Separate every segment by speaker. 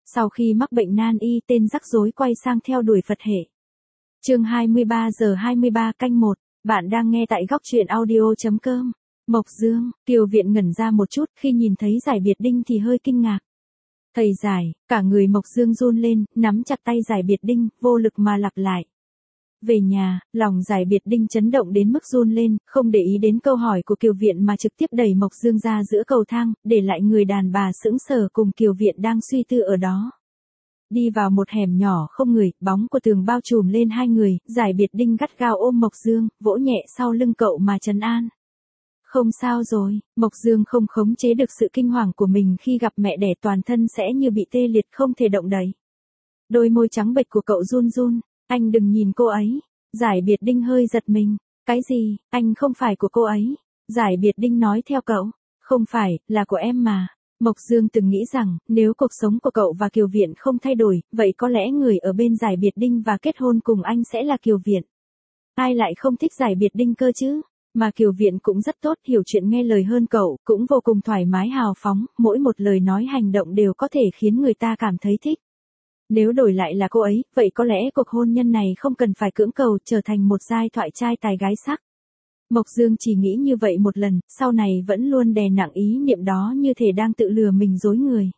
Speaker 1: Sau khi mắc bệnh nan y, tên rắc rối quay sang theo đuổi Phật hệ. Chương 23 giờ 23 canh 1, bạn đang nghe tại góc truyện audio.com. Mộc Dương, Kiều Viện ngẩn ra một chút, khi nhìn thấy Giải Biệt Đinh thì hơi kinh ngạc. Thầy Giải, cả người Mộc Dương run lên, nắm chặt tay Giải Biệt Đinh, vô lực mà lặp lại. Về nhà, lòng Giải Biệt Đinh chấn động đến mức run lên, không để ý đến câu hỏi của Kiều Viện mà trực tiếp đẩy Mộc Dương ra giữa cầu thang, để lại người đàn bà sững sờ cùng Kiều Viện đang suy tư ở đó. Đi vào một hẻm nhỏ không người, bóng của tường bao trùm lên hai người, Giải Biệt Đinh gắt gao ôm Mộc Dương, vỗ nhẹ sau lưng cậu mà trấn an. Không sao rồi, Mộc Dương không khống chế được sự kinh hoàng của mình khi gặp mẹ đẻ, toàn thân sẽ như bị tê liệt không thể động đậy. Đôi môi trắng bệch của cậu run run, anh đừng nhìn cô ấy. Giải Biệt Đinh hơi giật mình, cái gì, anh không phải của cô ấy. Giải Biệt Đinh nói theo cậu, không phải, là của em mà. Mộc Dương từng nghĩ rằng, nếu cuộc sống của cậu và Kiều Viện không thay đổi, vậy có lẽ người ở bên Giải Biệt Đinh và kết hôn cùng anh sẽ là Kiều Viện. Ai lại không thích Giải Biệt Đinh cơ chứ? Mà Kiều Viện cũng rất tốt, hiểu chuyện nghe lời hơn cậu, cũng vô cùng thoải mái hào phóng, mỗi một lời nói hành động đều có thể khiến người ta cảm thấy thích. Nếu đổi lại là cô ấy, vậy có lẽ cuộc hôn nhân này không cần phải cưỡng cầu, trở thành một giai thoại trai tài gái sắc. Mộc Dương chỉ nghĩ như vậy một lần, sau này vẫn luôn đè nặng ý niệm đó như thể đang tự lừa mình dối người.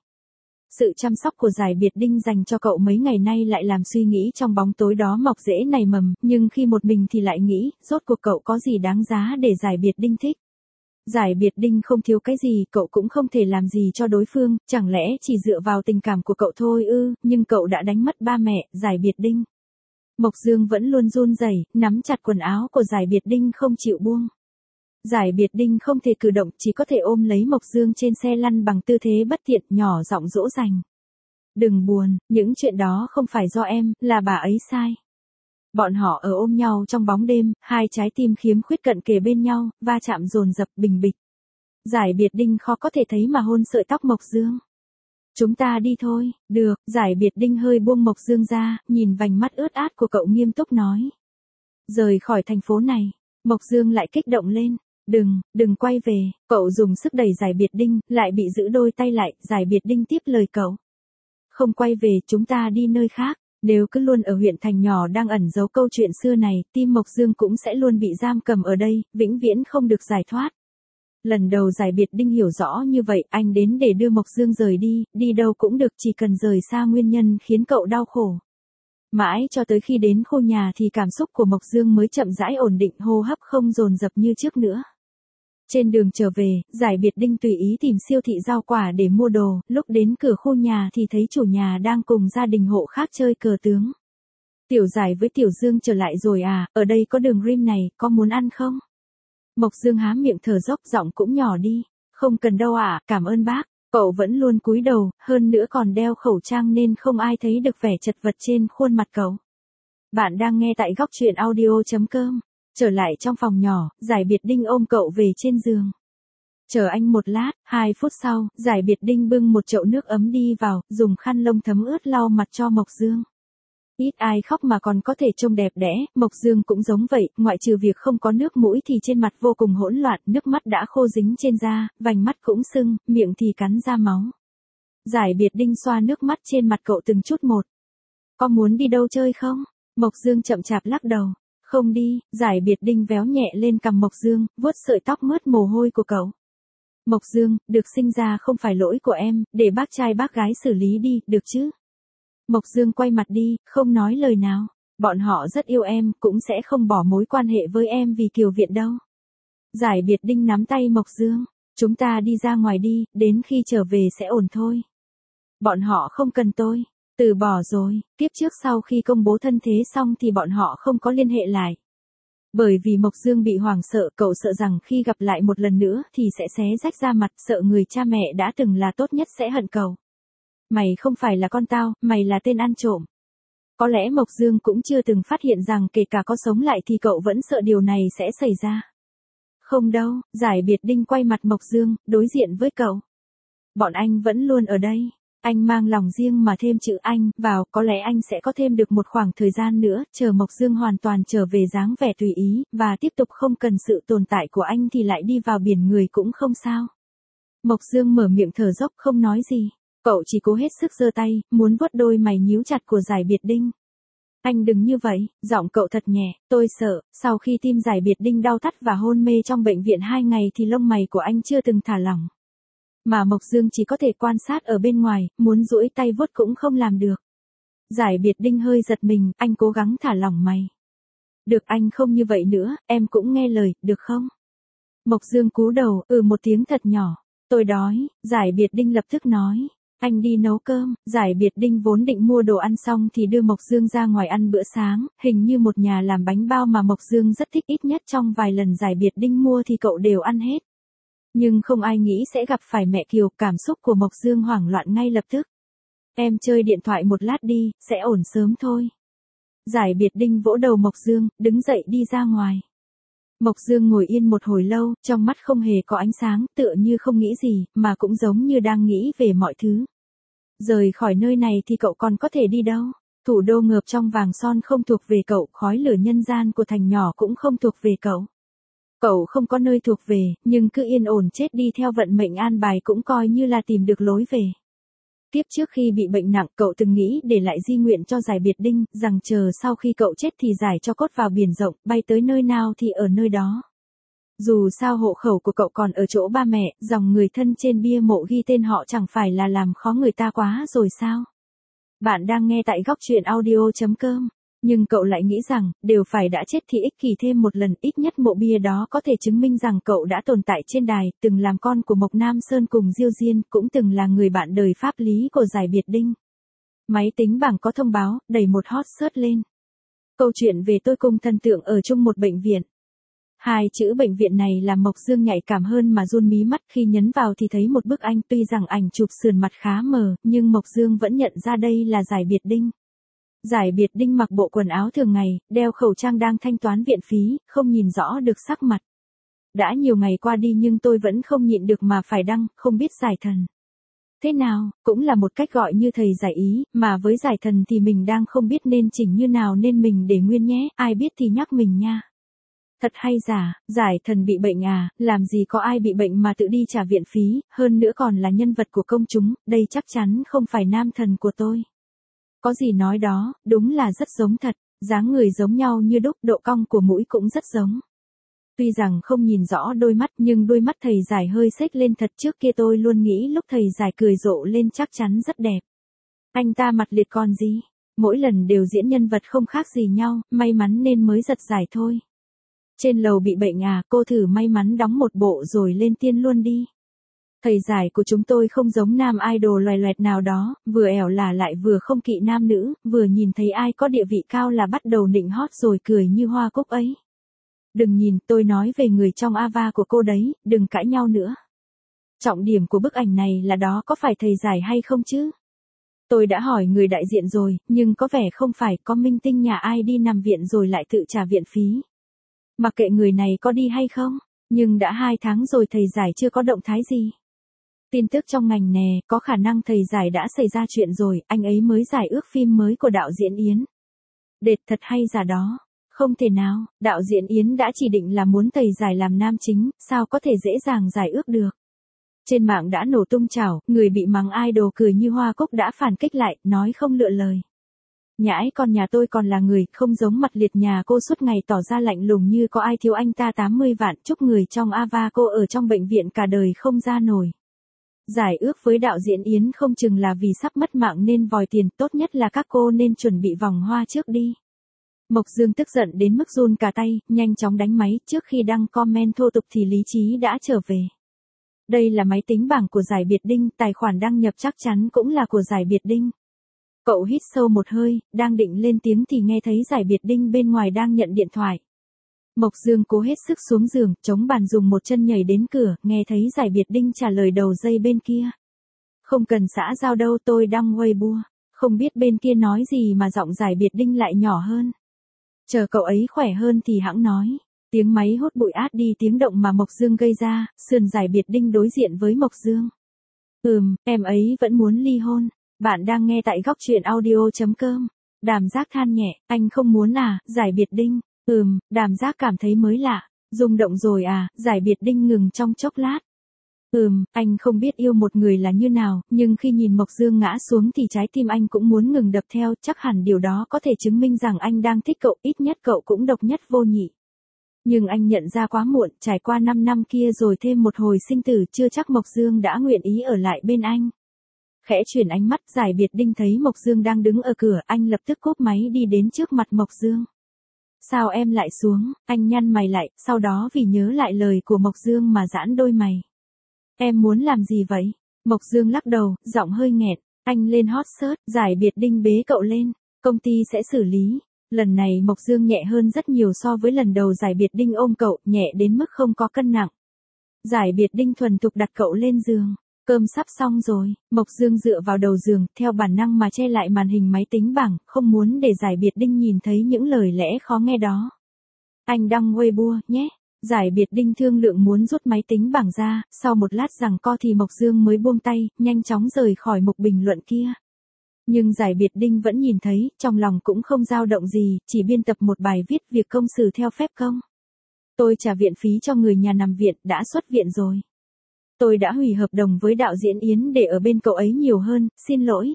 Speaker 1: Sự chăm sóc của Giải Biệt Đinh dành cho cậu mấy ngày nay lại làm suy nghĩ trong bóng tối đó mọc rễ nảy mầm, nhưng khi một mình thì lại nghĩ, rốt cuộc cậu có gì đáng giá để Giải Biệt Đinh thích. Giải Biệt Đinh không thiếu cái gì, cậu cũng không thể làm gì cho đối phương, chẳng lẽ chỉ dựa vào tình cảm của cậu thôi ư, nhưng cậu đã đánh mất ba mẹ, Giải Biệt Đinh. Mộc Dương vẫn luôn run rẩy, nắm chặt quần áo của Giải Biệt Đinh không chịu buông. Giải Biệt Đinh không thể cử động, chỉ có thể ôm lấy Mộc Dương trên xe lăn bằng tư thế bất tiện, nhỏ giọng dỗ dành. Đừng buồn, những chuyện đó không phải do em, là bà ấy sai. Bọn họ ở ôm nhau trong bóng đêm, hai trái tim khiếm khuyết cận kề bên nhau, va chạm dồn dập bình bịch. Giải Biệt Đinh khó có thể thấy mà hôn sợi tóc Mộc Dương. Chúng ta đi thôi, được. Giải Biệt Đinh hơi buông Mộc Dương ra, nhìn vành mắt ướt át của cậu nghiêm túc nói. Rời khỏi thành phố này. Mộc Dương lại kích động lên. Đừng quay về. Cậu dùng sức đẩy Giải Biệt Đinh, lại bị giữ đôi tay lại. Giải Biệt Đinh tiếp lời cậu. Không quay về, chúng ta đi nơi khác. Nếu cứ luôn ở huyện thành nhỏ đang ẩn giấu câu chuyện xưa này, tim Mộc Dương cũng sẽ luôn bị giam cầm ở đây, vĩnh viễn không được giải thoát. Lần đầu Giải Biệt Đinh hiểu rõ như vậy, anh đến để đưa Mộc Dương rời đi, đi đâu cũng được, chỉ cần rời xa nguyên nhân khiến cậu đau khổ. Mãi cho tới khi đến khu nhà thì cảm xúc của Mộc Dương mới chậm rãi ổn định, hô hấp không dồn dập như trước nữa. Trên đường trở về, Giải Biệt Đinh tùy ý tìm siêu thị rau quả để mua đồ, lúc đến cửa khu nhà thì thấy chủ nhà đang cùng gia đình hộ khác chơi cờ tướng. Tiểu Giải với Tiểu Dương trở lại rồi à, ở đây có đường rim này, có muốn ăn không? Mộc Dương há miệng thở dốc, giọng cũng nhỏ đi. Không cần đâu ạ, cảm ơn bác. Cậu vẫn luôn cúi đầu, hơn nữa còn đeo khẩu trang nên không ai thấy được vẻ chật vật trên khuôn mặt cậu. Bạn đang nghe tại góc truyện audio.com. Trở lại trong phòng nhỏ, Giải Biệt Đinh ôm cậu về trên giường. Chờ anh một lát, 2 phút sau, Giải Biệt Đinh bưng một chậu nước ấm đi vào, dùng khăn lông thấm ướt lau mặt cho Mộc Dương. Ít ai khóc mà còn có thể trông đẹp đẽ, Mộc Dương cũng giống vậy, ngoại trừ việc không có nước mũi thì trên mặt vô cùng hỗn loạn, nước mắt đã khô dính trên da, vành mắt cũng sưng, miệng thì cắn ra máu. Giải Biệt Đinh xoa nước mắt trên mặt cậu từng chút một. Có muốn đi đâu chơi không? Mộc Dương chậm chạp lắc đầu. Không đi. Giải Biệt Đinh véo nhẹ lên cằm Mộc Dương, vuốt sợi tóc mướt mồ hôi của cậu. Mộc Dương, được sinh ra không phải lỗi của em, để bác trai bác gái xử lý đi, được chứ? Mộc Dương quay mặt đi, không nói lời nào. Bọn họ rất yêu em, cũng sẽ không bỏ mối quan hệ với em vì Kiều Viện đâu. Giải Biệt Đinh nắm tay Mộc Dương. Chúng ta đi ra ngoài đi, đến khi trở về sẽ ổn thôi. Bọn họ không cần tôi. Từ bỏ rồi, tiếp trước sau khi công bố thân thế xong thì bọn họ không có liên hệ lại. Bởi vì Mộc Dương bị hoảng sợ, cậu sợ rằng khi gặp lại một lần nữa thì sẽ xé rách da mặt, sợ người cha mẹ đã từng là tốt nhất sẽ hận cậu. Mày không phải là con tao, mày là tên ăn trộm. Có lẽ Mộc Dương cũng chưa từng phát hiện rằng kể cả có sống lại thì cậu vẫn sợ điều này sẽ xảy ra. Không đâu, Giải Biệt Đinh quay mặt Mộc Dương, đối diện với cậu. Bọn anh vẫn luôn ở đây. Anh mang lòng riêng mà thêm chữ anh vào, có lẽ anh sẽ có thêm được một khoảng thời gian nữa, chờ Mộc Dương hoàn toàn trở về dáng vẻ tùy ý, và tiếp tục không cần sự tồn tại của anh thì lại đi vào biển người cũng không sao. Mộc Dương mở miệng thở dốc không nói gì. Cậu chỉ cố hết sức giơ tay, muốn vuốt đôi mày nhíu chặt của Giải Biệt Đinh. Anh đừng như vậy, giọng cậu thật nhẹ, tôi sợ, sau khi tim Giải Biệt Đinh đau thắt và hôn mê trong bệnh viện 2 ngày thì lông mày của anh chưa từng thả lỏng. Mà Mộc Dương chỉ có thể quan sát ở bên ngoài, muốn duỗi tay vuốt cũng không làm được. Giải Biệt Đinh hơi giật mình, anh cố gắng thả lỏng mày. Được anh không như vậy nữa, em cũng nghe lời, được không? Mộc Dương cúi đầu, một tiếng thật nhỏ. Tôi đói, Giải Biệt Đinh lập tức nói. Anh đi nấu cơm. Giải Biệt Đinh vốn định mua đồ ăn xong thì đưa Mộc Dương ra ngoài ăn bữa sáng, hình như một nhà làm bánh bao mà Mộc Dương rất thích, ít nhất trong vài lần Giải Biệt Đinh mua thì cậu đều ăn hết. Nhưng không ai nghĩ sẽ gặp phải mẹ Kiều, cảm xúc của Mộc Dương hoảng loạn ngay lập tức. Em chơi điện thoại một lát đi, sẽ ổn sớm thôi. Giải Biệt Đinh vỗ đầu Mộc Dương, đứng dậy đi ra ngoài. Mộc Dương ngồi yên một hồi lâu, trong mắt không hề có ánh sáng, tựa như không nghĩ gì, mà cũng giống như đang nghĩ về mọi thứ. Rời khỏi nơi này thì cậu còn có thể đi đâu? Thủ đô ngợp trong vàng son không thuộc về cậu, khói lửa nhân gian của thành nhỏ cũng không thuộc về cậu. Cậu không có nơi thuộc về, nhưng cứ yên ổn chết đi theo vận mệnh an bài cũng coi như là tìm được lối về. Tiếp trước khi bị bệnh nặng, cậu từng nghĩ để lại di nguyện cho Giải Biệt Đinh, rằng chờ sau khi cậu chết thì giải cho cốt vào biển rộng, bay tới nơi nào thì ở nơi đó. Dù sao hộ khẩu của cậu còn ở chỗ ba mẹ, dòng người thân trên bia mộ ghi tên họ chẳng phải là làm khó người ta quá rồi sao? Bạn đang nghe tại góc truyện audio.com. Nhưng cậu lại nghĩ rằng, đều phải đã chết thì ích kỷ thêm một lần, ít nhất mộ bia đó có thể chứng minh rằng cậu đã tồn tại trên đài, từng làm con của Mộc Nam Sơn cùng Diêu Diên, cũng từng là người bạn đời pháp lý của Giải Biệt Đinh. Máy tính bảng có thông báo, đẩy một hot search lên. Câu chuyện về tôi cùng thần tượng ở chung một bệnh viện. Hai chữ bệnh viện này làm Mộc Dương nhạy cảm hơn mà run mí mắt, khi nhấn vào thì thấy một bức ảnh, tuy rằng ảnh chụp sườn mặt khá mờ, nhưng Mộc Dương vẫn nhận ra đây là Giải Biệt Đinh. Giải Biệt Đinh mặc bộ quần áo thường ngày, đeo khẩu trang đang thanh toán viện phí, không nhìn rõ được sắc mặt. Đã nhiều ngày qua đi nhưng tôi vẫn không nhịn được mà phải đăng, không biết Giải Thần thế nào, cũng là một cách gọi như thầy giải ý, mà với Giải Thần thì mình đang không biết nên chỉnh như nào nên mình để nguyên nhé, ai biết thì nhắc mình nha. Thật hay giả, Giải Thần bị bệnh à, làm gì có ai bị bệnh mà tự đi trả viện phí, hơn nữa còn là nhân vật của công chúng, đây chắc chắn không phải nam thần của tôi. Có gì nói đó, đúng là rất giống thật, dáng người giống nhau như đúc, độ cong của mũi cũng rất giống. Tuy rằng không nhìn rõ đôi mắt nhưng đôi mắt thầy Giải hơi xếch lên thật, trước kia tôi luôn nghĩ lúc thầy Giải cười rộ lên chắc chắn rất đẹp. Anh ta mặt liệt còn gì, mỗi lần đều diễn nhân vật không khác gì nhau, may mắn nên mới giật giải thôi. Trên lầu bị bệnh à, cô thử may mắn đóng một bộ rồi lên tiên luôn đi. Thầy Giải của chúng tôi không giống nam idol loè loẹt nào đó, vừa ẻo lả lại vừa không kỵ nam nữ, vừa nhìn thấy ai có địa vị cao là bắt đầu nịnh hót rồi cười như hoa cúc ấy. Đừng nhìn, tôi nói về người trong Ava của cô đấy, đừng cãi nhau nữa. Trọng điểm của bức ảnh này là đó có phải thầy Giải hay không chứ? Tôi đã hỏi người đại diện rồi, nhưng có vẻ không phải, có minh tinh nhà ai đi nằm viện rồi lại tự trả viện phí. Mặc kệ người này có đi hay không, nhưng đã 2 tháng rồi thầy Giải chưa có động thái gì. Tin tức trong ngành nè, có khả năng thầy Giải đã xảy ra chuyện rồi, anh ấy mới giải ước phim mới của đạo diễn Yến. Đệt thật hay giả đó. Không thể nào, đạo diễn Yến đã chỉ định là muốn thầy Giải làm nam chính, sao có thể dễ dàng giải ước được. Trên mạng đã nổ tung chảo, người bị mắng idol cười như hoa cúc đã phản kích lại, nói không lựa lời. Nhãi con nhà tôi còn là người, không giống mặt liệt nhà cô suốt ngày tỏ ra lạnh lùng như có ai thiếu anh ta 80 vạn, chúc người trong Ava cô ở trong bệnh viện cả đời không ra nổi. Giải ước với đạo diễn Yến không chừng là vì sắp mất mạng nên vòi tiền, tốt nhất là các cô nên chuẩn bị vòng hoa trước đi. Mộc Dương tức giận đến mức run cả tay, nhanh chóng đánh máy, trước khi đăng comment thô tục thì lý trí đã trở về. Đây là máy tính bảng của Giải Biệt Đinh, tài khoản đăng nhập chắc chắn cũng là của Giải Biệt Đinh. Cậu hít sâu một hơi, đang định lên tiếng thì nghe thấy Giải Biệt Đinh bên ngoài đang nhận điện thoại. Mộc Dương cố hết sức xuống giường, chống bàn dùng một chân nhảy đến cửa, nghe thấy Giải Biệt Đinh trả lời đầu dây bên kia. Không cần xã giao đâu, tôi đăng Weibo. Không biết bên kia nói gì mà giọng Giải Biệt Đinh lại nhỏ hơn. Chờ cậu ấy khỏe hơn thì hẵng nói. Tiếng máy hút bụi át đi tiếng động mà Mộc Dương gây ra, sườn Giải Biệt Đinh đối diện với Mộc Dương. Em ấy vẫn muốn ly hôn. Bạn đang nghe tại góc truyện audio.com. Đàm Giác than nhẹ, anh không muốn à, Giải Biệt Đinh. Đàm Giác cảm thấy mới lạ. Rung động rồi à, Giải Biệt Đinh ngừng trong chốc lát. Anh không biết yêu một người là như nào, nhưng khi nhìn Mộc Dương ngã xuống thì trái tim anh cũng muốn ngừng đập theo, chắc hẳn điều đó có thể chứng minh rằng anh đang thích cậu, ít nhất cậu cũng độc nhất vô nhị. Nhưng anh nhận ra quá muộn, trải qua 5 năm kia rồi thêm một hồi sinh tử, chưa chắc Mộc Dương đã nguyện ý ở lại bên anh. Khẽ chuyển ánh mắt, Giải Biệt Đinh thấy Mộc Dương đang đứng ở cửa, anh lập tức cúp máy đi đến trước mặt Mộc Dương. Sao em lại xuống? Anh nhăn mày lại, sau đó vì nhớ lại lời của Mộc Dương mà giãn đôi mày. Em muốn làm gì vậy? Mộc Dương lắc đầu, giọng hơi nghẹn. Anh lên hot search, Giải Biệt Đinh bế cậu lên. Công ty sẽ xử lý. Lần này Mộc Dương nhẹ hơn rất nhiều so với lần đầu Giải Biệt Đinh ôm cậu, nhẹ đến mức không có cân nặng. Giải Biệt Đinh thuần thục đặt cậu lên giường. Cơm sắp xong rồi, Mộc Dương dựa vào đầu giường, theo bản năng mà che lại màn hình máy tính bảng, không muốn để Giải Biệt Đinh nhìn thấy những lời lẽ khó nghe đó. Anh đăng Weibo nhé. Giải Biệt Đinh thương lượng muốn rút máy tính bảng ra, sau một lát giằng co thì Mộc Dương mới buông tay, nhanh chóng rời khỏi mục bình luận kia. Nhưng Giải Biệt Đinh vẫn nhìn thấy, trong lòng cũng không dao động gì, chỉ biên tập một bài viết việc công xử theo phép công. Tôi trả viện phí cho người nhà nằm viện, đã xuất viện rồi. Tôi đã hủy hợp đồng với đạo diễn Yến để ở bên cậu ấy nhiều hơn, xin lỗi.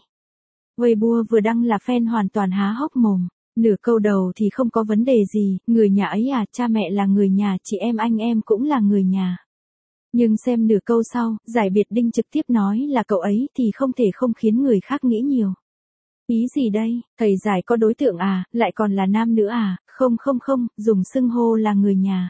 Speaker 1: Weibo vừa đăng là fan hoàn toàn há hốc mồm. Nửa câu đầu thì không có vấn đề gì, người nhà ấy à, cha mẹ là người nhà, chị em anh em cũng là người nhà. Nhưng xem nửa câu sau, Giải Biệt Đinh trực tiếp nói là cậu ấy thì không thể không khiến người khác nghĩ nhiều. Ý gì đây, thầy Giải có đối tượng à, lại còn là nam nữa à, không, dùng xưng hô là người nhà.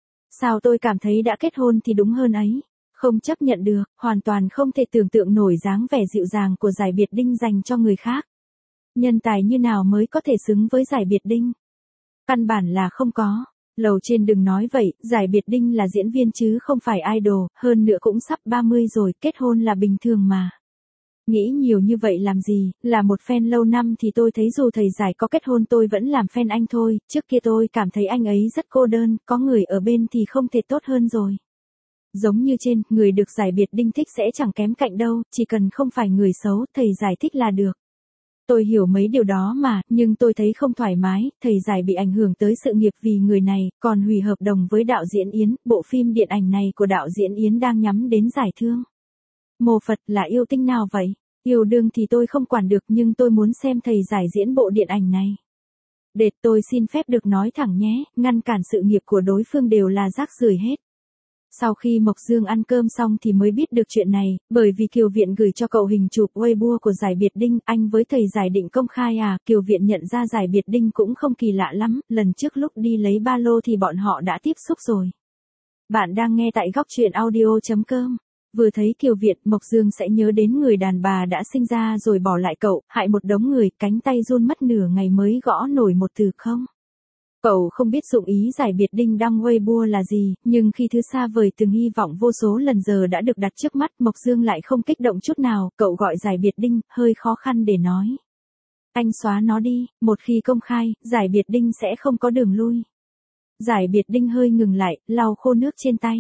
Speaker 1: Sao tôi cảm thấy đã kết hôn thì đúng hơn ấy. Không chấp nhận được, hoàn toàn không thể tưởng tượng nổi dáng vẻ dịu dàng của Giải Biệt Đinh dành cho người khác. Nhân tài như nào mới có thể xứng với Giải Biệt Đinh? Căn bản là không có. Lầu trên đừng nói vậy, Giải Biệt Đinh là diễn viên chứ không phải idol, hơn nữa cũng sắp 30 rồi, kết hôn là bình thường mà. Nghĩ nhiều như vậy làm gì, là một fan lâu năm thì tôi thấy dù thầy Giải có kết hôn tôi vẫn làm fan anh thôi, trước kia tôi cảm thấy anh ấy rất cô đơn, có người ở bên thì không thể tốt hơn rồi. Giống như trên, người được Giải Biệt Đinh thích sẽ chẳng kém cạnh đâu, chỉ cần không phải người xấu, thầy Giải thích là được. Tôi hiểu mấy điều đó mà, nhưng tôi thấy không thoải mái, thầy Giải bị ảnh hưởng tới sự nghiệp vì người này, còn hủy hợp đồng với đạo diễn Yến, bộ phim điện ảnh này của đạo diễn Yến đang nhắm đến giải thương. Mô Phật là yêu tinh nào vậy? Yêu đương thì tôi không quản được nhưng tôi muốn xem thầy Giải diễn bộ điện ảnh này. Đệt, tôi xin phép được nói thẳng nhé, ngăn cản sự nghiệp của đối phương đều là rác rưởi hết. Sau khi Mộc Dương ăn cơm xong thì mới biết được chuyện này, bởi vì Kiều Viện gửi cho cậu hình chụp Weibo của Giải Biệt Đinh, anh với thầy Giải định công khai à, Kiều Viện nhận ra Giải Biệt Đinh cũng không kỳ lạ lắm, lần trước lúc đi lấy ba lô thì bọn họ đã tiếp xúc rồi. Bạn đang nghe tại góc truyện audio.com. Vừa thấy Kiều Viện, Mộc Dương sẽ nhớ đến người đàn bà đã sinh ra rồi bỏ lại cậu, hại một đống người, cánh tay run mất nửa ngày mới gõ nổi một từ không. Cậu không biết dụng ý Giải Biệt Đinh đăng Weibo là gì, nhưng khi thứ xa vời từng hy vọng vô số lần giờ đã được đặt trước mắt, Mộc Dương lại không kích động chút nào, cậu gọi Giải Biệt Đinh, hơi khó khăn để nói. Anh xóa nó đi, một khi công khai, Giải Biệt Đinh sẽ không có đường lui. Giải Biệt Đinh hơi ngừng lại, lau khô nước trên tay.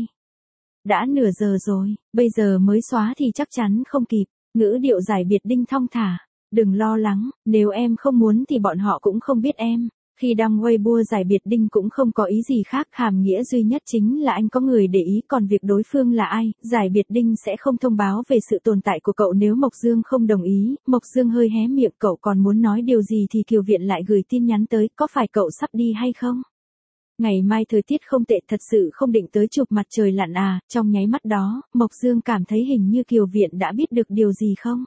Speaker 1: Đã nửa giờ rồi, bây giờ mới xóa thì chắc chắn không kịp, ngữ điệu Giải Biệt Đinh thong thả. Đừng lo lắng, nếu em không muốn thì bọn họ cũng không biết em. Khi đăng Weibo Giải Biệt Đinh cũng không có ý gì khác, hàm nghĩa duy nhất chính là anh có người để ý, còn việc đối phương là ai, Giải Biệt Đinh sẽ không thông báo về sự tồn tại của cậu nếu Mộc Dương không đồng ý. Mộc Dương hơi hé miệng, cậu còn muốn nói điều gì thì Kiều Viện lại gửi tin nhắn tới, có phải cậu sắp đi hay không? Ngày mai thời tiết không tệ, thật sự không định tới chụp mặt trời lặn à, trong nháy mắt đó, Mộc Dương cảm thấy hình như Kiều Viện đã biết được điều gì không?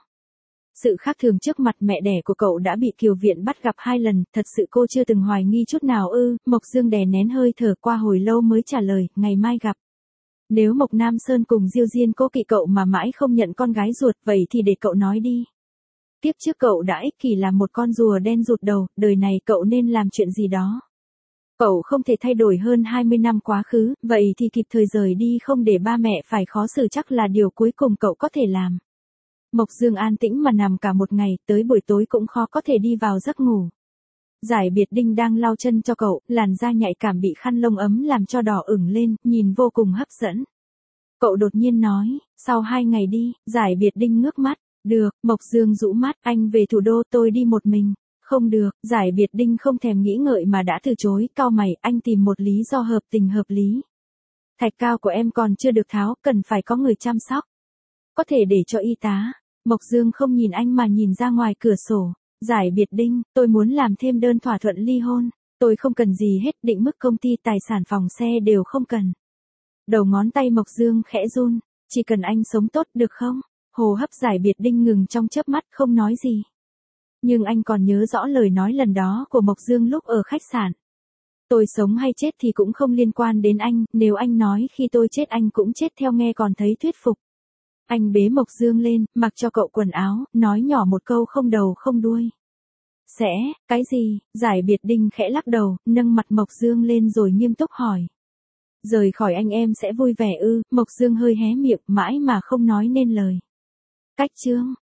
Speaker 1: Sự khác thường trước mặt mẹ đẻ của cậu đã bị Kiều Viện bắt gặp 2 lần, thật sự cô chưa từng hoài nghi chút nào ư? Mộc Dương đè nén hơi thở, qua hồi lâu mới trả lời, ngày mai gặp. Nếu Mộc Nam Sơn cùng Diêu Diên cố kỵ cậu mà mãi không nhận con gái ruột, vậy thì để cậu nói đi. Tiếp trước cậu đã ích kỷ làm một con rùa đen rụt đầu, đời này cậu nên làm chuyện gì đó. Cậu không thể thay đổi hơn 20 năm quá khứ, vậy thì kịp thời rời đi không để ba mẹ phải khó xử chắc là điều cuối cùng cậu có thể làm. Mộc Dương an tĩnh mà nằm cả một ngày, tới buổi tối cũng khó có thể đi vào giấc ngủ. Giải Biệt Đinh đang lau chân cho cậu, làn da nhạy cảm bị khăn lông ấm làm cho đỏ ửng lên, nhìn vô cùng hấp dẫn. Cậu đột nhiên nói, sau 2 ngày đi, Giải Biệt Đinh ngước mắt, được, Mộc Dương rũ mắt, anh về thủ đô tôi đi một mình. Không được, Giải Biệt Đinh không thèm nghĩ ngợi mà đã từ chối, cau mày, anh tìm một lý do hợp tình hợp lý. Thạch cao của em còn chưa được tháo, cần phải có người chăm sóc. Có thể để cho y tá. Mộc Dương không nhìn anh mà nhìn ra ngoài cửa sổ. Giải biệt đinh, tôi muốn làm thêm đơn thỏa thuận ly hôn. Tôi không cần gì hết, định mức công ty, tài sản, phòng xe đều không cần. Đầu ngón tay Mộc Dương khẽ run. Chỉ cần anh sống tốt được không? Hô hấp Giải biệt đinh ngừng trong chớp mắt, không nói gì. Nhưng anh còn nhớ rõ lời nói lần đó của Mộc Dương lúc ở khách sạn. Tôi sống hay chết thì cũng không liên quan đến anh, nếu anh nói khi tôi chết anh cũng chết theo nghe còn thấy thuyết phục. Anh bế Mộc Dương lên, mặc cho cậu quần áo, nói nhỏ một câu không đầu không đuôi. Cái gì? Giải biệt đinh khẽ lắc đầu, nâng mặt Mộc Dương lên rồi nghiêm túc hỏi. Rời khỏi anh em sẽ vui vẻ ư? Mộc Dương hơi hé miệng, mãi mà không nói nên lời. Cách chương